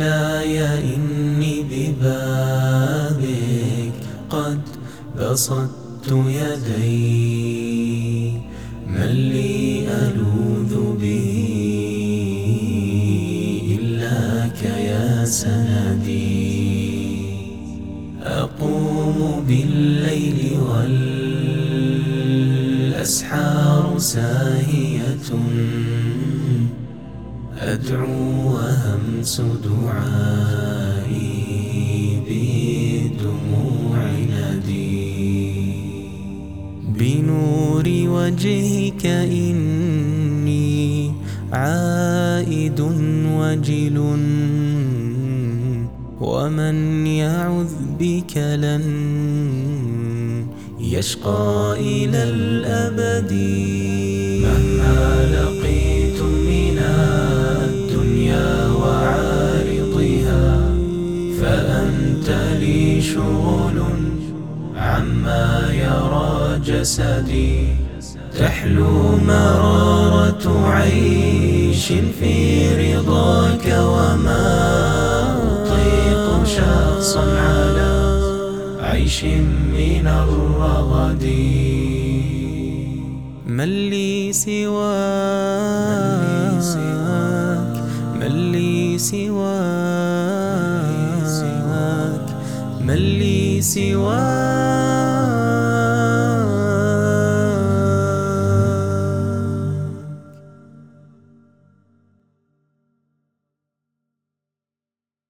مولاي إني ببابك قد بسطت يدي، من لي ألوذ به إلاك يا سندي. أقوم بالليل والأسحار ساهية، أدعو وهمس دعائي بدموع ندي. بنور وجهك إني عائد وجل، ومن يعذ بك لن يشقى إلى الأبد. مهما لقيت من الدنيا وعارضها، فأنت لي شغل عما يرى جسدي. تحلو مرارة عيش في رضاك، وما أطيق شخصا على عيش من الرغد. من لي سواك، من لي سواك، من لي سواك.